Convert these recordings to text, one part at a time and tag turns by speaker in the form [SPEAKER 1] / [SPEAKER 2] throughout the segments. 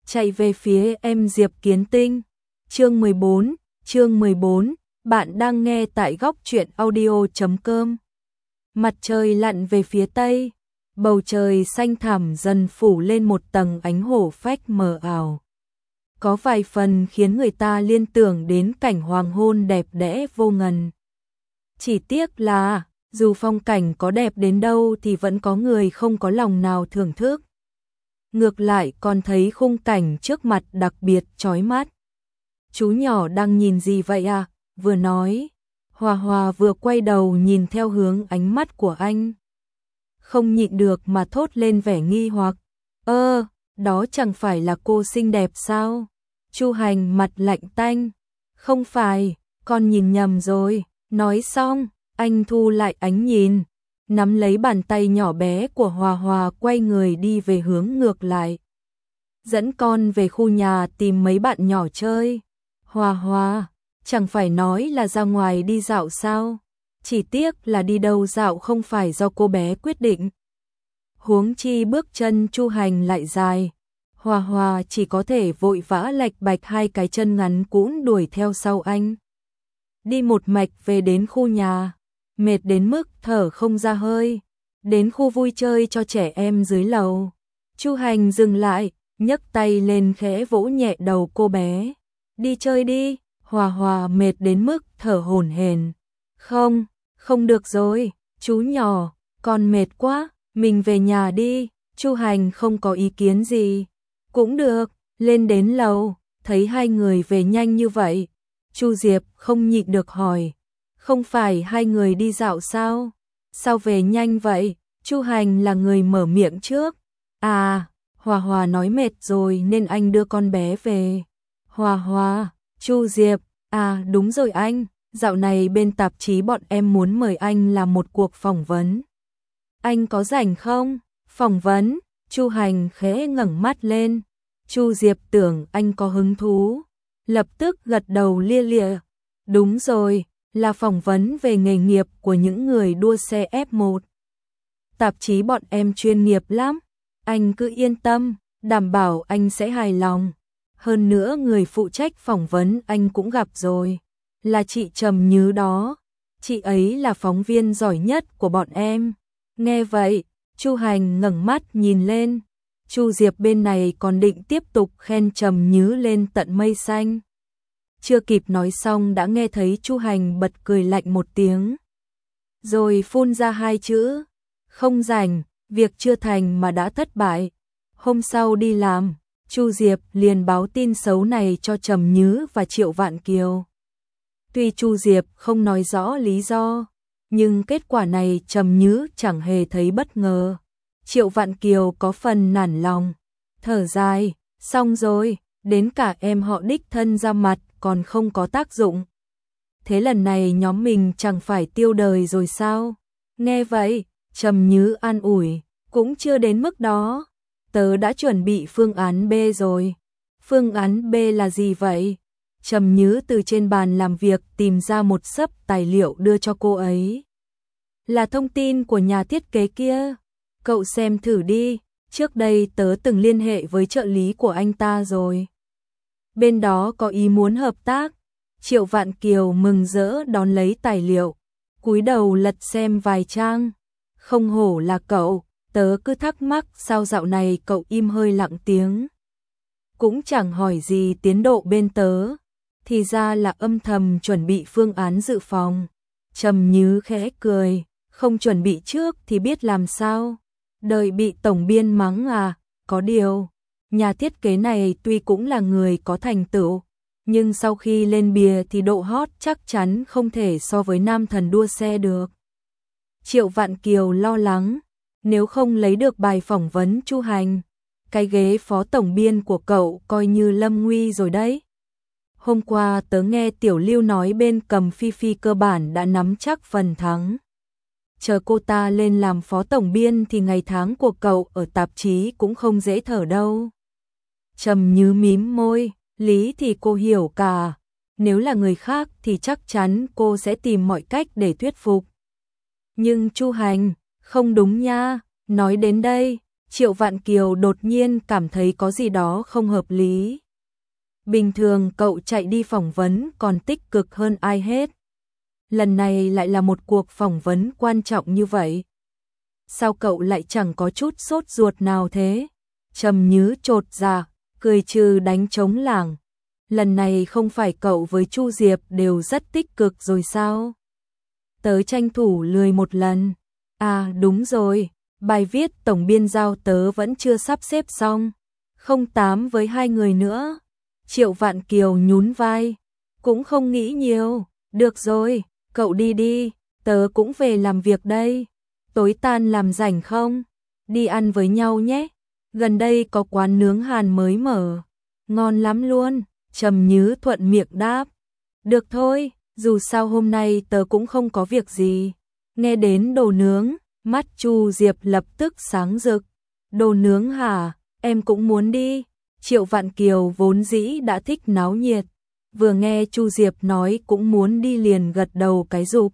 [SPEAKER 1] chạy về phía em Diệp Kiến Tinh. Chương 14, bạn đang nghe tại góc truyện audio.com. Mặt trời lặn về phía tây, bầu trời xanh thẳm dần phủ lên một tầng ánh hổ phách mờ ảo. Có vài phần khiến người ta liên tưởng đến cảnh hoàng hôn đẹp đẽ vô ngần. Chỉ tiếc là, dù phong cảnh có đẹp đến đâu thì vẫn có người không có lòng nào thưởng thức. Ngược lại còn thấy khung cảnh trước mặt đặc biệt chói mắt. Chú nhỏ đang nhìn gì vậy à? Vừa nói, Hòa Hòa vừa quay đầu nhìn theo hướng ánh mắt của anh. Không nhịn được mà thốt lên vẻ nghi hoặc. Đó chẳng phải là cô xinh đẹp sao? Chu Hành mặt lạnh tanh. Không phải, con nhìn nhầm rồi. Nói xong, anh thu lại ánh nhìn, nắm lấy bàn tay nhỏ bé của Hòa Hòa quay người đi về hướng ngược lại. Dẫn con về khu nhà tìm mấy bạn nhỏ chơi. Hòa Hòa, chẳng phải nói là ra ngoài đi dạo sao? Chỉ tiếc là đi đâu dạo không phải do cô bé quyết định. Huống chi bước chân Chu Hành lại dài. Hòa Hòa chỉ có thể vội vã lạch bạch hai cái chân ngắn cũn đuổi theo sau anh. Đi một mạch về đến khu nhà, mệt đến mức thở không ra hơi. Đến khu vui chơi cho trẻ em dưới lầu, Chu Hành dừng lại, nhấc tay lên khẽ vỗ nhẹ đầu cô bé. Đi chơi đi. Hòa Hòa mệt đến mức thở hổn hển. Không được rồi, chú nhỏ, con mệt quá, mình về nhà đi. Chu Hành không có ý kiến gì. Cũng được. Lên đến lầu, thấy hai người về nhanh như vậy, Chu Diệp không nhịn được hỏi, không phải hai người đi dạo sao? Sao về nhanh vậy? Chu Hành là người mở miệng trước. Hòa Hòa nói mệt rồi nên anh đưa con bé về. Hòa Hòa, Chu Diệp, đúng rồi anh, dạo này bên tạp chí bọn em muốn mời anh làm một cuộc phỏng vấn. Anh có rảnh không? Phỏng vấn? Chu Hành khẽ ngẩng mắt lên. Chu Diệp tưởng anh có hứng thú, lập tức gật đầu lia lịa. Đúng rồi, là phỏng vấn về nghề nghiệp của những người đua xe F1. Tạp chí bọn em chuyên nghiệp lắm, anh cứ yên tâm, đảm bảo anh sẽ hài lòng. Hơn nữa người phụ trách phỏng vấn anh cũng gặp rồi, là chị Trầm Nhứ đó. Chị ấy là phóng viên giỏi nhất của bọn em. Nghe vậy, Chu Hành ngẩng mắt nhìn lên. Chu Diệp bên này còn định tiếp tục khen Trầm Nhứ lên tận mây xanh. Chưa kịp nói xong đã nghe thấy Chu Hành bật cười lạnh một tiếng. Rồi phun ra hai chữ. Không rảnh, việc chưa thành mà đã thất bại. Hôm sau đi làm, Chu Diệp liền báo tin xấu này cho Trầm Nhứ và Triệu Vạn Kiều. Tuy Chu Diệp không nói rõ lý do, nhưng kết quả này Trầm Nhứ chẳng hề thấy bất ngờ. Triệu Vạn Kiều có phần nản lòng, thở dài, xong rồi, đến cả em họ đích thân ra mặt còn không có tác dụng. Thế lần này nhóm mình chẳng phải tiêu đời rồi sao? Nghe vậy, Trầm Nhứ an ủi, cũng chưa đến mức đó. Tớ đã chuẩn bị phương án B rồi. Phương án B là gì vậy? Trầm Nhứ từ trên bàn làm việc tìm ra một xấp tài liệu đưa cho cô ấy. Là thông tin của nhà thiết kế kia. Cậu xem thử đi, trước đây tớ từng liên hệ với trợ lý của anh ta rồi. Bên đó có ý muốn hợp tác. Triệu Vạn Kiều mừng rỡ đón lấy tài liệu, cúi đầu lật xem vài trang. Không hổ là cậu, tớ cứ thắc mắc sao dạo này cậu im hơi lặng tiếng. Cũng chẳng hỏi gì tiến độ bên tớ, thì ra là âm thầm chuẩn bị phương án dự phòng. Trầm Nhứ khẽ cười, không chuẩn bị trước thì biết làm sao. Đợi bị tổng biên mắng à? Có điều, nhà thiết kế này tuy cũng là người có thành tựu, nhưng sau khi lên bìa thì độ hot chắc chắn không thể so với nam thần đua xe được. Triệu Vạn Kiều lo lắng, nếu không lấy được bài phỏng vấn Chu Hành, cái ghế phó tổng biên của cậu coi như lâm nguy rồi đấy. Hôm qua tớ nghe Tiểu Lưu nói bên Cầm Phi Phi cơ bản đã nắm chắc phần thắng. Chờ cô ta lên làm phó tổng biên thì ngày tháng của cậu ở tạp chí cũng không dễ thở đâu. Trầm Nhứ mím môi, lý thì cô hiểu cả. Nếu là người khác thì chắc chắn cô sẽ tìm mọi cách để thuyết phục. Nhưng Chu Hành, không đúng nha. Nói đến đây, Triệu Vạn Kiều đột nhiên cảm thấy có gì đó không hợp lý. Bình thường cậu chạy đi phỏng vấn còn tích cực hơn ai hết. Lần này lại là một cuộc phỏng vấn quan trọng như vậy. Sao cậu lại chẳng có chút sốt ruột nào thế? Trầm Nhứ chột dạ, cười trừ đánh trống lảng. Lần này không phải cậu với Chu Diệp đều rất tích cực rồi sao? Tớ tranh thủ lười một lần. À đúng rồi, bài viết tổng biên giao tớ vẫn chưa sắp xếp xong. Không tám với hai người nữa. Triệu Vạn Kiều nhún vai. Cũng không nghĩ nhiều. Được rồi, cậu đi đi, tớ cũng về làm việc đây. Tối tan làm rảnh không? Đi ăn với nhau nhé. Gần đây có quán nướng Hàn mới mở. Ngon lắm luôn. Trầm Nhứ thuận miệng đáp. Được thôi, dù sao hôm nay tớ cũng không có việc gì. Nghe đến đồ nướng, mắt Chu Diệp lập tức sáng rực. Đồ nướng hả? Em cũng muốn đi. Triệu Vạn Kiều vốn dĩ đã thích náo nhiệt. Vừa nghe Chu Diệp nói cũng muốn đi liền gật đầu cái rụp.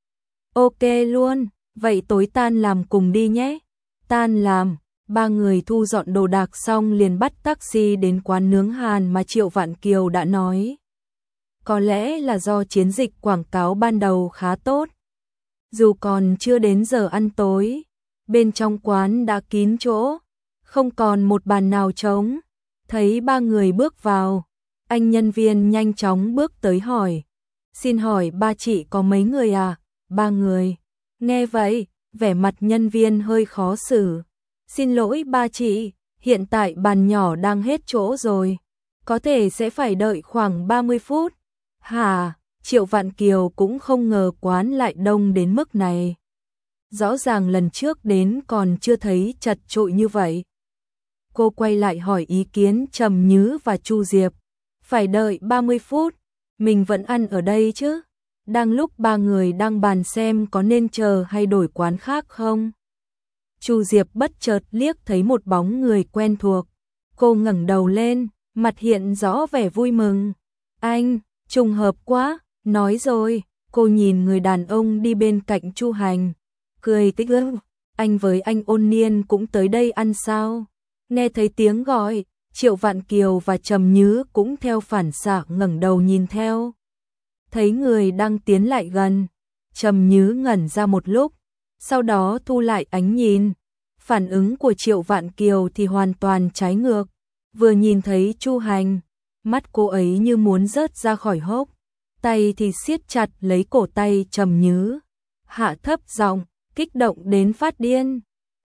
[SPEAKER 1] Ok luôn, vậy tối tan làm cùng đi nhé. Tan làm, ba người thu dọn đồ đạc xong liền bắt taxi đến quán nướng Hàn mà Triệu Vạn Kiều đã nói. Có lẽ là do chiến dịch quảng cáo ban đầu khá tốt. Dù còn chưa đến giờ ăn tối, bên trong quán đã kín chỗ, không còn một bàn nào trống. Thấy ba người bước vào, anh nhân viên nhanh chóng bước tới hỏi. Xin hỏi ba chị có mấy người à? Ba người. Nghe vậy, vẻ mặt nhân viên hơi khó xử. Xin lỗi ba chị, hiện tại bàn nhỏ đang hết chỗ rồi. Có thể sẽ phải đợi khoảng 30 phút. Hả? Triệu Vạn Kiều cũng không ngờ quán lại đông đến mức này. Rõ ràng lần trước đến còn chưa thấy chật chội như vậy. Cô quay lại hỏi ý kiến Trầm Nhứ và Chu Diệp. Phải đợi 30 phút, mình vẫn ăn ở đây chứ. Đang lúc ba người đang bàn xem có nên chờ hay đổi quán khác không. Chu Diệp bất chợt liếc thấy một bóng người quen thuộc. Cô ngẩng đầu lên, mặt hiện rõ vẻ vui mừng. Anh, trùng hợp quá, nói rồi. Cô nhìn người đàn ông đi bên cạnh Chu Hành, cười tích ước. Anh với anh Ôn Niên cũng tới đây ăn sao? Nghe thấy tiếng gọi, Triệu Vạn Kiều và Trầm Nhứ cũng theo phản xạ ngẩng đầu nhìn theo. Thấy người đang tiến lại gần, Trầm Nhứ ngẩn ra một lúc, sau đó thu lại ánh nhìn. Phản ứng của Triệu Vạn Kiều thì hoàn toàn trái ngược. Vừa nhìn thấy Chu Hành, mắt cô ấy như muốn rớt ra khỏi hốc, tay thì siết chặt lấy cổ tay Trầm Nhứ, hạ thấp giọng, kích động đến phát điên.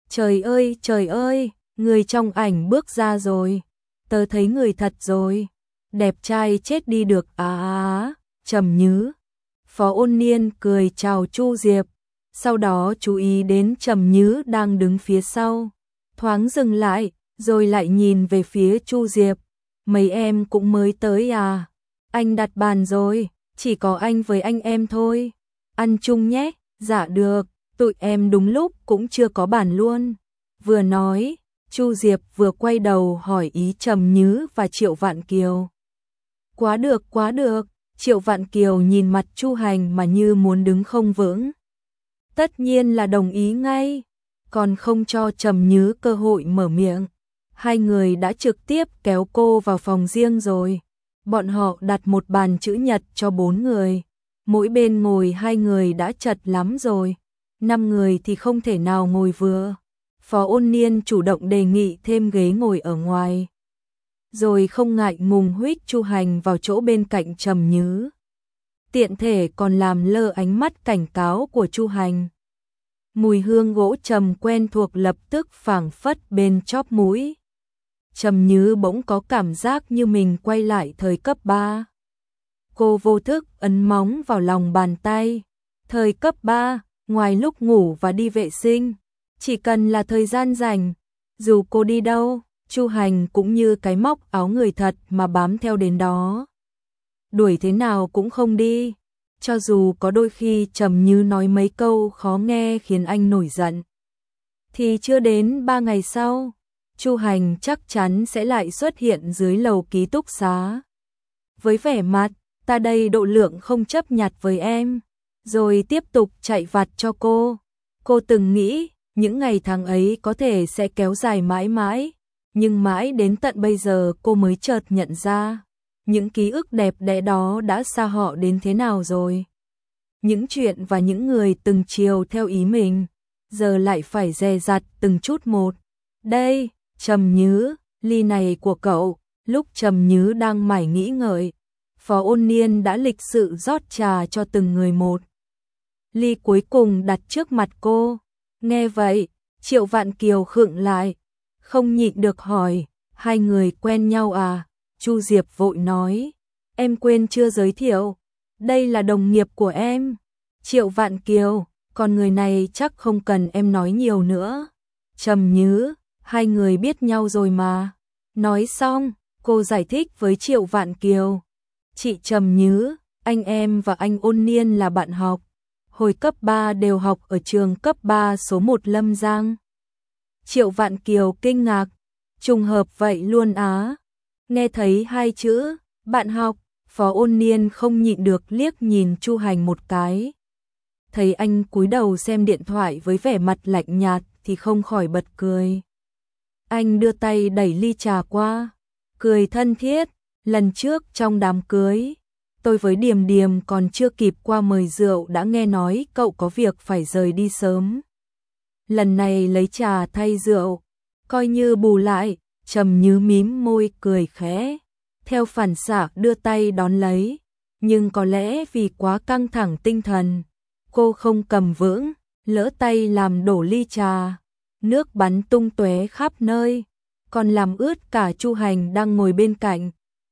[SPEAKER 1] Trời ơi, người trong ảnh bước ra rồi. Tớ thấy người thật rồi. Đẹp trai chết đi được à. Trầm Nhứ. Phó Ôn Niên cười chào Chu Diệp. Sau đó chú ý đến Trầm Nhứ đang đứng phía sau. Thoáng dừng lại, rồi lại nhìn về phía Chu Diệp. Mấy em cũng mới tới à? Anh đặt bàn rồi, chỉ có anh với anh em thôi. Ăn chung nhé. Dạ được, tụi em đúng lúc cũng chưa có bàn luôn. Vừa nói, Chu Diệp vừa quay đầu hỏi ý Trầm Nhứ và Triệu Vạn Kiều. Quá được, Triệu Vạn Kiều nhìn mặt Chu Hành mà như muốn đứng không vững. Tất nhiên là đồng ý ngay, còn không cho Trầm Nhứ cơ hội mở miệng. Hai người đã trực tiếp kéo cô vào phòng riêng rồi. Bọn họ đặt một bàn chữ nhật cho 4 người. Mỗi bên ngồi 2 người đã chật lắm rồi. 5 người thì không thể nào ngồi vừa. Phó Ôn Niên chủ động đề nghị thêm ghế ngồi ở ngoài. Rồi không ngại ngùng huých Chu Hành vào chỗ bên cạnh Trầm Nhứ. Tiện thể còn làm lơ ánh mắt cảnh cáo của Chu Hành. Mùi hương gỗ trầm quen thuộc lập tức phảng phất bên chóp mũi. Trầm Nhứ bỗng có cảm giác như mình quay lại thời cấp 3. Cô vô thức ấn móng vào lòng bàn tay. Thời cấp 3, ngoài lúc ngủ và đi vệ sinh, chỉ cần là thời gian rảnh, dù cô đi đâu, Chu Hành cũng như cái móc áo người thật mà bám theo đến đó. Đuổi thế nào cũng không đi, cho dù có đôi khi Trầm Nhứ nói mấy câu khó nghe khiến anh nổi giận. Thì chưa đến 3 ngày sau, Chu Hành chắc chắn sẽ lại xuất hiện dưới lầu ký túc xá. Với vẻ mặt, ta đây độ lượng không chấp nhặt với em, rồi tiếp tục chạy vặt cho cô. Cô từng nghĩ, Những ngày tháng ấy có thể sẽ kéo dài mãi mãi, nhưng mãi đến tận bây giờ cô mới chợt nhận ra, những ký ức đẹp đẽ đó đã xa họ đến thế nào rồi. Những chuyện và những người từng chiều theo ý mình, giờ lại phải dè dặt từng chút một. Đây, Trầm Nhứ, ly này của cậu. Lúc Trầm Nhứ đang mải nghĩ ngợi, Phó Ôn Niên đã lịch sự rót trà cho từng người một. Ly cuối cùng đặt trước mặt cô. Nghe vậy, Triệu Vạn Kiều khựng lại, không nhịn được hỏi, hai người quen nhau à? Chu Diệp vội nói, em quên chưa giới thiệu, đây là đồng nghiệp của em. Triệu Vạn Kiều, còn người này chắc không cần em nói nhiều nữa. Trầm Nhứ, hai người biết nhau rồi mà. Nói xong, cô giải thích với Triệu Vạn Kiều. Chị Trầm Nhứ, anh em và anh Ôn Niên là bạn học. Hồi cấp 3 đều học ở trường cấp 3 số 1 Lâm Giang. Triệu Vạn Kiều kinh ngạc, trùng hợp vậy luôn á. Nghe thấy hai chữ, bạn học, Phó Ôn Niên không nhịn được liếc nhìn Chu Hành một cái. Thấy anh cúi đầu xem điện thoại với vẻ mặt lạnh nhạt thì không khỏi bật cười. Anh đưa tay đẩy ly trà qua, cười thân thiết, lần trước trong đám cưới, tôi với Điềm Điềm còn chưa kịp qua mời rượu đã nghe nói cậu có việc phải rời đi sớm. Lần này lấy trà thay rượu, coi như bù lại. Trầm Nhứ mím môi cười khẽ, theo phản xạ đưa tay đón lấy, nhưng có lẽ vì quá căng thẳng tinh thần, cô không cầm vững, lỡ tay làm đổ ly trà, nước bắn tung tóe khắp nơi, còn làm ướt cả Chu Hành đang ngồi bên cạnh.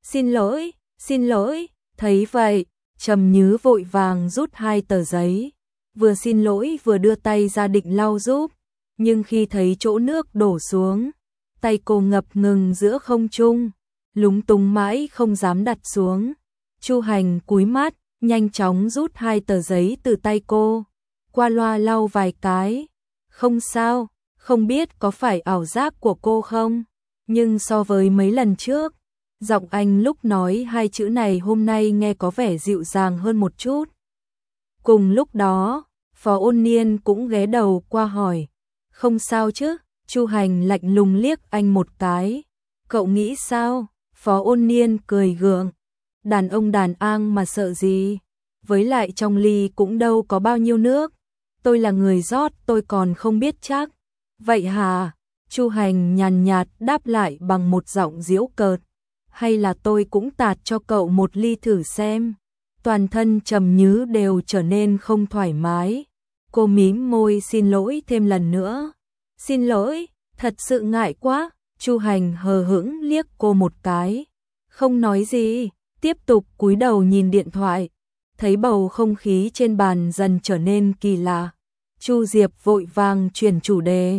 [SPEAKER 1] Xin lỗi, thấy vậy, Trầm Nhứ vội vàng rút hai tờ giấy, vừa xin lỗi vừa đưa tay ra định lau giúp, nhưng khi thấy chỗ nước đổ xuống, tay cô ngập ngừng giữa không trung, lúng túng mãi không dám đặt xuống. Chu Hành cúi mắt, nhanh chóng rút hai tờ giấy từ tay cô, qua loa lau vài cái. Không sao, không biết có phải ảo giác của cô không, nhưng so với mấy lần trước, giọng anh lúc nói hai chữ này hôm nay nghe có vẻ dịu dàng hơn một chút. Cùng lúc đó, Phó Ôn Niên cũng ghé đầu qua hỏi, không sao chứ? Chu Hành lạnh lùng liếc anh một cái. Cậu nghĩ sao? Phó Ôn Niên cười gượng. Đàn ông đàn an mà sợ gì? Với lại trong ly cũng đâu có bao nhiêu nước. Tôi là người rót tôi còn không biết chắc. Vậy hả? Chu Hành nhàn nhạt đáp lại bằng một giọng giễu cợt. Hay là tôi cũng tạt cho cậu một ly thử xem? Toàn thân Trầm Nhứ đều trở nên không thoải mái. Cô mím môi xin lỗi thêm lần nữa. Xin lỗi, thật sự ngại quá. Chu Hành hờ hững liếc cô một cái, không nói gì, tiếp tục cúi đầu nhìn điện thoại. Thấy bầu không khí trên bàn dần trở nên kỳ lạ, Chu Diệp vội vàng chuyển chủ đề.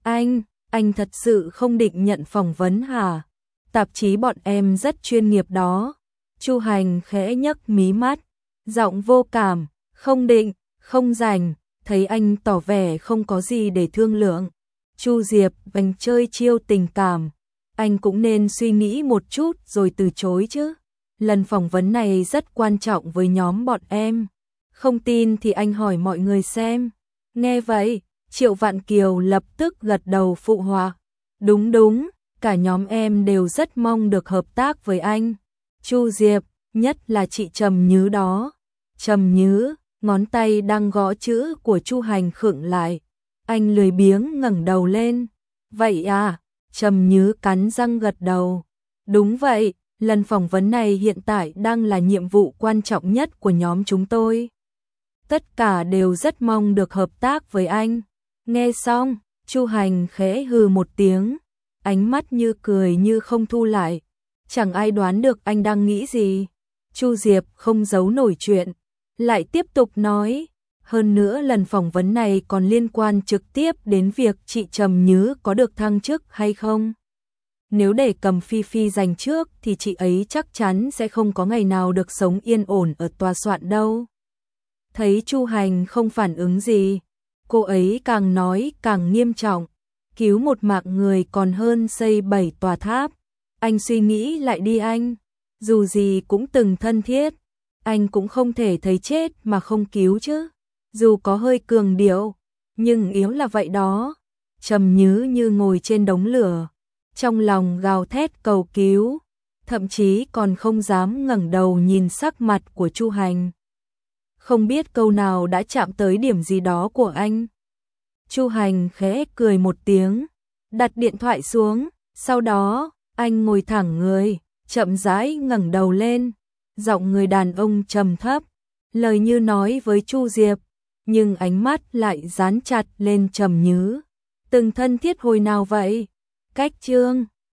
[SPEAKER 1] Anh thật sự không định nhận phỏng vấn hả? Tạp chí bọn em rất chuyên nghiệp đó. Chu Hành khẽ nhấc mí mắt, giọng vô cảm, không định, không rảnh. Thấy anh tỏ vẻ không có gì để thương lượng, Chu Diệp bành chơi chiêu tình cảm, anh cũng nên suy nghĩ một chút rồi từ chối chứ. Lần phỏng vấn này rất quan trọng với nhóm bọn em. Không tin thì anh hỏi mọi người xem. Nghe vậy, Triệu Vạn Kiều lập tức gật đầu phụ họa. Đúng, cả nhóm em đều rất mong được hợp tác với anh. Chu Diệp, nhất là chị Trầm Nhứ đó. Trầm Nhứ, ngón tay đang gõ chữ của Chu Hành khựng lại. Anh lười biếng ngẩng đầu lên. Vậy à? Trầm Nhứ cắn răng gật đầu. Đúng vậy, lần phỏng vấn này hiện tại đang là nhiệm vụ quan trọng nhất của nhóm chúng tôi. Tất cả đều rất mong được hợp tác với anh. Nghe xong, Chu Hành khẽ hừ một tiếng, ánh mắt như cười như không thu lại. Chẳng ai đoán được anh đang nghĩ gì. Chu Diệp không giấu nổi chuyện, lại tiếp tục nói. Hơn nữa lần phỏng vấn này còn liên quan trực tiếp đến việc chị Trầm Nhứ có được thăng chức hay không. Nếu để Cầm Phi Phi giành trước thì chị ấy chắc chắn sẽ không có ngày nào được sống yên ổn ở tòa soạn đâu. Thấy Chu Hành không phản ứng gì, cô ấy càng nói càng nghiêm trọng. Cứu một mạng người còn hơn xây 7 tòa tháp. Anh suy nghĩ lại đi anh. Dù gì cũng từng thân thiết, anh cũng không thể thấy chết mà không cứu chứ. Dù có hơi cường điệu, nhưng yếu là vậy đó. Trầm Nhứ như ngồi trên đống lửa, trong lòng gào thét cầu cứu, thậm chí còn không dám ngẩng đầu nhìn sắc mặt của Chu Hành. Không biết câu nào đã chạm tới điểm gì đó của anh. Chu Hành khẽ cười một tiếng, đặt điện thoại xuống, sau đó, anh ngồi thẳng người, chậm rãi ngẩng đầu lên, giọng người đàn ông trầm thấp, lời như nói với Chu Diệp, nhưng ánh mắt lại dán chặt lên Trầm Nhứ. Từng thân thiết hồi nào vậy? Cách chương